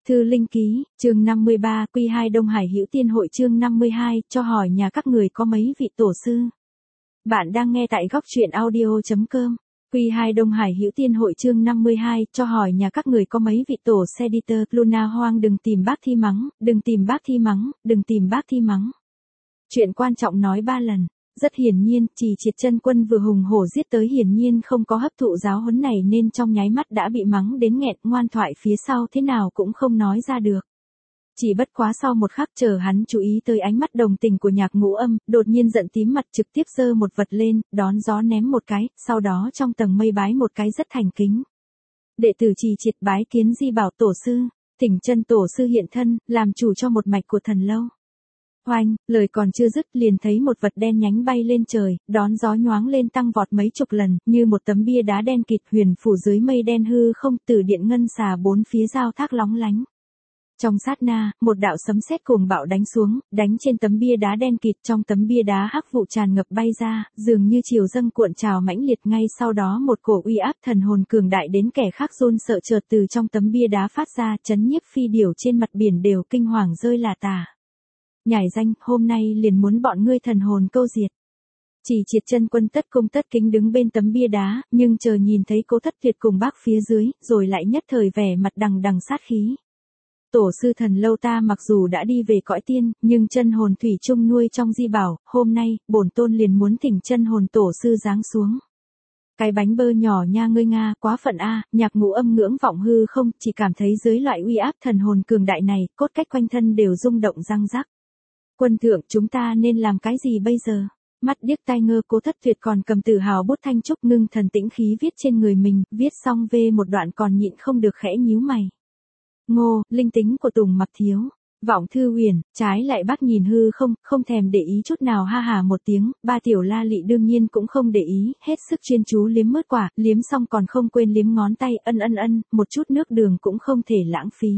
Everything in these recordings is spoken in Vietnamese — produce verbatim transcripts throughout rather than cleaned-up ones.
Thư Linh Ký, chương năm mươi ba, Quy hai Đông Hải Hữu Tiên Hội chương năm mươi hai, cho hỏi nhà các người có mấy vị tổ sư. Bạn đang nghe tại góc truyện audio chấm com. Quy hai Đông Hải Hữu Tiên Hội chương năm mươi hai, cho hỏi nhà các người có mấy vị tổ Editor, Luna Hoang đừng tìm bác thi mắng, đừng tìm bác thi mắng, đừng tìm bác thi mắng. Chuyện quan trọng nói ba lần. Rất hiển nhiên, Trì Triệt Chân Quân vừa hùng hổ giết tới hiển nhiên không có hấp thụ giáo huấn này nên trong nháy mắt đã bị mắng đến nghẹn, ngoan thoại phía sau thế nào cũng không nói ra được. Chỉ bất quá sau một khắc chờ hắn chú ý tới ánh mắt đồng tình của Nhạc Ngũ Âm, đột nhiên giận tím mặt trực tiếp giơ một vật lên, đón gió ném một cái, sau đó trong tầng mây bái một cái rất thành kính. Đệ tử Trì Triệt bái kiến Di Bảo tổ sư, Thỉnh Chân tổ sư hiện thân, làm chủ cho một mạch của Thần Lâu. Oanh, lời còn chưa dứt liền thấy một vật đen nhánh bay lên trời, đón gió nhoáng lên tăng vọt mấy chục lần, như một tấm bia đá đen kịt huyền phủ dưới mây đen hư không, từ điện ngân xà bốn phía giao thác lóng lánh. Trong sát na, một đạo sấm sét cuồng bạo đánh xuống, đánh trên tấm bia đá đen kịt, trong tấm bia đá hắc vụ tràn ngập bay ra, dường như chiều dâng cuộn trào mãnh liệt, ngay sau đó một cổ uy áp thần hồn cường đại đến kẻ khác run sợ chợt từ trong tấm bia đá phát ra, chấn nhiếp phi điểu trên mặt biển đều kinh hoàng rơi là tả. Nhảy danh, hôm nay liền muốn bọn ngươi thần hồn câu diệt. Trì Triệt Chân Quân tất cung tất kính đứng bên tấm bia đá, nhưng chờ nhìn thấy Cố Thất Tuyệt cùng bác phía dưới, rồi lại nhất thời vẻ mặt đằng đằng sát khí. Tổ sư Thần Lâu ta mặc dù đã đi về cõi tiên, nhưng chân hồn thủy chung nuôi trong Di Bảo, hôm nay, bổn tôn liền muốn thỉnh chân hồn tổ sư giáng xuống. Cái bánh bơ nhỏ nha ngươi nga, quá phận a, Nhạc Ngũ Âm ngưỡng vọng hư không, chỉ cảm thấy dưới loại uy áp thần hồn cường đại này, cốt cách quanh thân đều rung động răng rắc. Quân thượng, chúng ta nên làm cái gì bây giờ? Mắt điếc tai ngơ, Cố Thất Tuyệt còn cầm tử hào bút thanh trúc ngưng thần tĩnh khí viết trên người mình, viết xong về một đoạn còn nhịn không được khẽ nhíu mày. Ngô, linh tính của Tùng Mặc thiếu. Vọng Thư Huyền, trái lại bác nhìn hư không, không thèm để ý chút nào ha hà một tiếng, ba tiểu la lị đương nhiên cũng không để ý, hết sức chuyên chú liếm mứt quả, liếm xong còn không quên liếm ngón tay, ân ân ân, một chút nước đường cũng không thể lãng phí.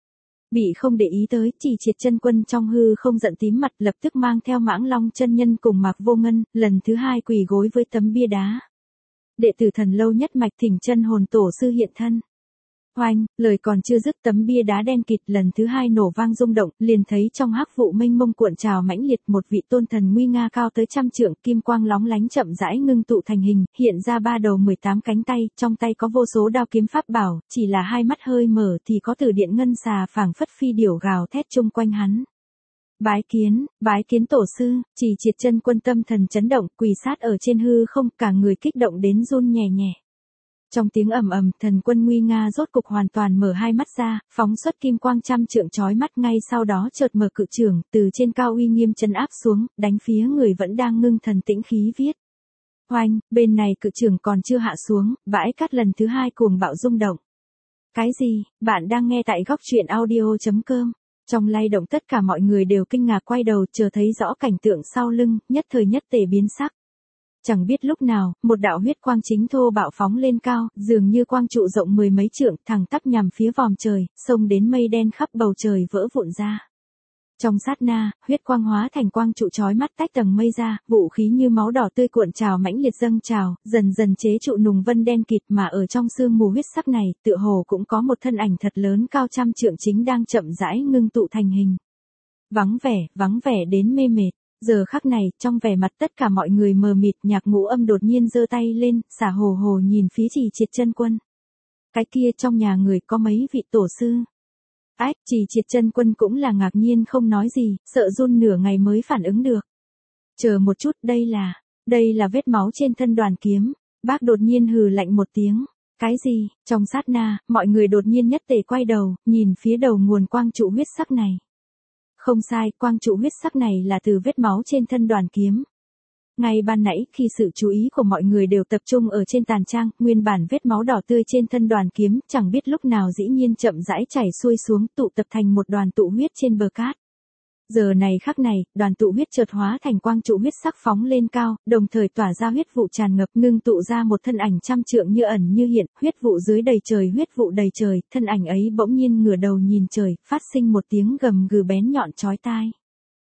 Bị không để ý tới, Trì Triệt Chân Quân trong hư không giận tím mặt, lập tức mang theo Mãng Long chân nhân cùng Mạc Vô Ngân, lần thứ hai quỳ gối với tấm bia đá. Đệ tử Thần Lâu nhất mạch thỉnh chân hồn tổ sư hiện thân. Oanh, lời còn chưa dứt tấm bia đá đen kịt lần thứ hai nổ vang rung động, liền thấy trong hắc vụ mênh mông cuộn trào mãnh liệt một vị tôn thần nguy nga cao tới trăm trượng, kim quang lóng lánh chậm rãi ngưng tụ thành hình, hiện ra ba đầu mười tám cánh tay, trong tay có vô số đao kiếm pháp bảo, chỉ là hai mắt hơi mở thì có từ điện ngân xà phảng phất phi điểu gào thét chung quanh hắn. Bái kiến, bái kiến tổ sư, Trì Triệt Chân Quân tâm thần chấn động, quỳ sát ở trên hư không, cả người kích động đến run nhẹ nhẹ. Trong tiếng ầm ầm, thần quân nguy nga rốt cục hoàn toàn mở hai mắt ra, phóng xuất kim quang trăm trượng chói mắt, ngay sau đó chợt mở cự trưởng, từ trên cao uy nghiêm trấn áp xuống, đánh phía người vẫn đang ngưng thần tĩnh khí viết. Oanh, bên này cự trưởng còn chưa hạ xuống, bãi cát lần thứ hai cuồng bạo rung động. Cái gì? Bạn đang nghe tại góc truyện audio chấm com. Trong lay động tất cả mọi người đều kinh ngạc quay đầu chờ thấy rõ cảnh tượng sau lưng, nhất thời nhất tề biến sắc. Chẳng biết lúc nào, một đạo huyết quang chính thô bạo phóng lên cao, dường như quang trụ rộng mười mấy trượng, thẳng tắp nhằm phía vòm trời, xông đến mây đen khắp bầu trời vỡ vụn ra. Trong sát na, huyết quang hóa thành quang trụ chói mắt tách tầng mây ra, vũ khí như máu đỏ tươi cuộn trào mãnh liệt dâng trào, dần dần chế trụ nùng vân đen kịt, mà ở trong sương mù huyết sắc này, tựa hồ cũng có một thân ảnh thật lớn cao trăm trượng chính đang chậm rãi ngưng tụ thành hình. Vắng vẻ, vắng vẻ đến mê mệt. Giờ khắc này, trong vẻ mặt tất cả mọi người mờ mịt, Nhạc Ngũ Âm đột nhiên giơ tay lên, xả hồ hồ nhìn phía Trì Triệt Chân Quân. Cái kia trong nhà người có mấy vị tổ sư? Ách, Trì Triệt Chân Quân cũng là ngạc nhiên không nói gì, sợ run nửa ngày mới phản ứng được. Chờ một chút, đây là, đây là vết máu trên thân Đoàn Kiếm. Bác đột nhiên hừ lạnh một tiếng. Cái gì? Trong sát na, mọi người đột nhiên nhất tề quay đầu, nhìn phía đầu nguồn quang trụ huyết sắc này. Không sai, quang trụ huyết sắc này là từ vết máu trên thân Đoàn Kiếm. Ngay ban nãy, khi sự chú ý của mọi người đều tập trung ở trên tàn trang, nguyên bản vết máu đỏ tươi trên thân Đoàn Kiếm, chẳng biết lúc nào dĩ nhiên chậm rãi chảy xuôi xuống, tụ tập thành một đoàn tụ huyết trên bờ cát. Giờ này khắc này, đoàn tụ huyết chợt hóa thành quang trụ huyết sắc phóng lên cao, đồng thời tỏa ra huyết vụ tràn ngập, ngưng tụ ra một thân ảnh trăm trượng như ẩn như hiện, huyết vụ dưới đầy trời, huyết vụ đầy trời, thân ảnh ấy bỗng nhiên ngửa đầu nhìn trời, phát sinh một tiếng gầm gừ bén nhọn chói tai.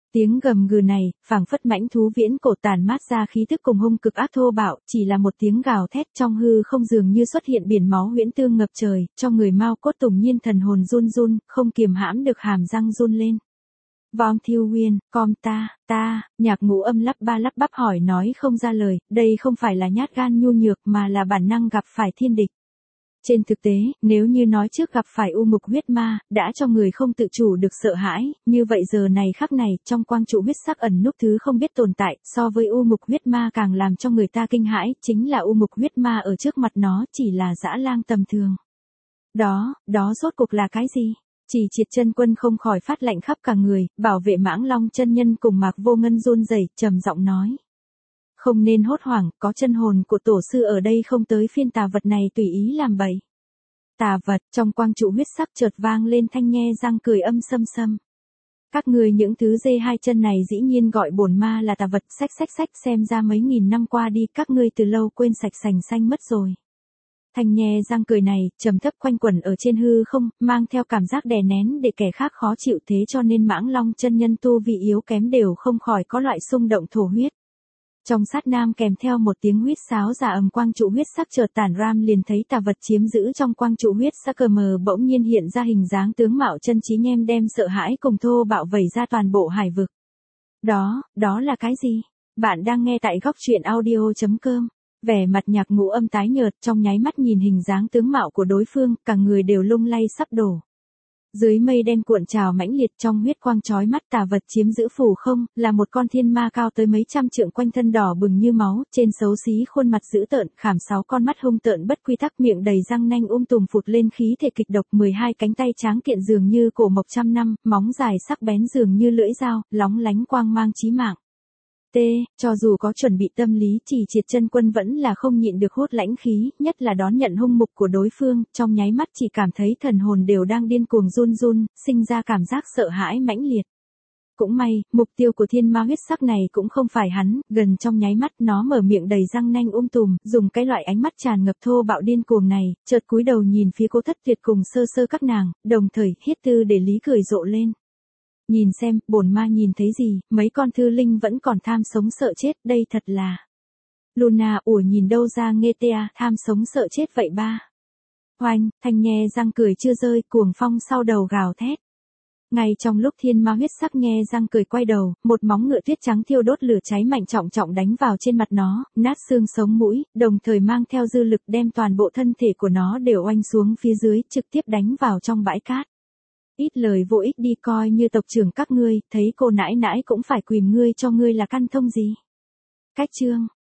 Tiếng gầm gừ này, phảng phất mãnh thú viễn cổ tàn mát ra khí tức cùng hung cực ác thô bạo, chỉ là một tiếng gào thét trong hư không dường như xuất hiện biển máu huyễn tương ngập trời, cho người Mao Cốt Tùng Nhiên thần hồn run run, không kiềm hãm được hàm răng run lên. Vong Thiêu Nguyên, com ta, ta, Nhạc Ngũ Âm lắp ba lắp bắp hỏi nói không ra lời, đây không phải là nhát gan nhu nhược mà là bản năng gặp phải thiên địch. Trên thực tế, nếu như nói trước gặp phải u mục huyết ma, đã cho người không tự chủ được sợ hãi, như vậy giờ này khắc này, trong quang trụ huyết sắc ẩn núp thứ không biết tồn tại, so với u mục huyết ma càng làm cho người ta kinh hãi, chính là u mục huyết ma ở trước mặt nó chỉ là dã lang tầm thường. Đó, đó rốt cuộc là cái gì? Chỉ Triệt Chân Quân không khỏi phát lạnh khắp cả người, bảo vệ Mãng Long chân nhân cùng Mạc Vô Ngân run rẩy, trầm giọng nói. Không nên hốt hoảng, có chân hồn của tổ sư ở đây không tới phiên tà vật này tùy ý làm bậy. Tà vật, trong quang trụ huyết sắc chợt vang lên thanh nhe răng cười âm sâm sâm. Các người những thứ dê hai chân này dĩ nhiên gọi bổn ma là tà vật, sách sách sách xem ra mấy nghìn năm qua đi các ngươi từ lâu quên sạch sành xanh mất rồi. Thanh nhe răng cười này, trầm thấp quanh quẩn ở trên hư không, mang theo cảm giác đè nén để kẻ khác khó chịu thế cho nên Mãng Long chân nhân tu vị yếu kém đều không khỏi có loại xung động thổ huyết. Trong sát nam kèm theo một tiếng huýt sáo giả ầm quang trụ huyết sắc chợt tản ram liền thấy tà vật chiếm giữ trong quang trụ huyết sắc cờ mờ bỗng nhiên hiện ra hình dáng tướng mạo chân trí nhem đem sợ hãi cùng thô bạo vẩy ra toàn bộ hải vực. Đó, đó là cái gì? Bạn đang nghe tại góc truyện audio chấm com. Vẻ mặt Nhạc Ngũ Âm tái nhợt trong nháy mắt nhìn hình dáng tướng mạo của đối phương, cả người đều lung lay sắp đổ. Dưới mây đen cuộn trào mãnh liệt trong huyết quang chói mắt tà vật chiếm giữ phủ không, là một con thiên ma cao tới mấy trăm trượng quanh thân đỏ bừng như máu, trên xấu xí khuôn mặt dữ tợn, khảm sáu con mắt hung tợn bất quy tắc miệng đầy răng nanh um tùm phụt lên khí thể kịch độc, mười hai cánh tay tráng kiện dường như cổ mộc trăm năm, móng dài sắc bén dường như lưỡi dao, lóng lánh quang mang chí mạng. T, cho dù có chuẩn bị tâm lý Chỉ Triệt Chân Quân vẫn là không nhịn được hốt lãnh khí, nhất là đón nhận hung mục của đối phương, trong nháy mắt chỉ cảm thấy thần hồn đều đang điên cuồng run run, sinh ra cảm giác sợ hãi mãnh liệt. Cũng may, mục tiêu của thiên ma huyết sắc này cũng không phải hắn, gần trong nháy mắt nó mở miệng đầy răng nanh um tùm, dùng cái loại ánh mắt tràn ngập thô bạo điên cuồng này, chợt cúi đầu nhìn phía Cố Thất Tuyệt cùng sơ sơ các nàng, đồng thời hiết tư để lý cười rộ lên. Nhìn xem, bổn ma nhìn thấy gì, mấy con thư linh vẫn còn tham sống sợ chết, đây thật là. Luna ủa nhìn đâu ra nghe tea, tham sống sợ chết vậy ba. Hoành, thanh nhe răng cười chưa rơi, cuồng phong sau đầu gào thét. Ngay trong lúc thiên ma huyết sắc nhe răng cười quay đầu, một móng ngựa tuyết trắng thiêu đốt lửa cháy mạnh trọng trọng đánh vào trên mặt nó, nát xương sống mũi, đồng thời mang theo dư lực đem toàn bộ thân thể của nó đều oanh xuống phía dưới, trực tiếp đánh vào trong bãi cát. Ít lời vô ích đi, coi như tộc trưởng các ngươi, thấy cô nãi nãi cũng phải quỳ ngươi cho ngươi là căn thông gì. Cách chương,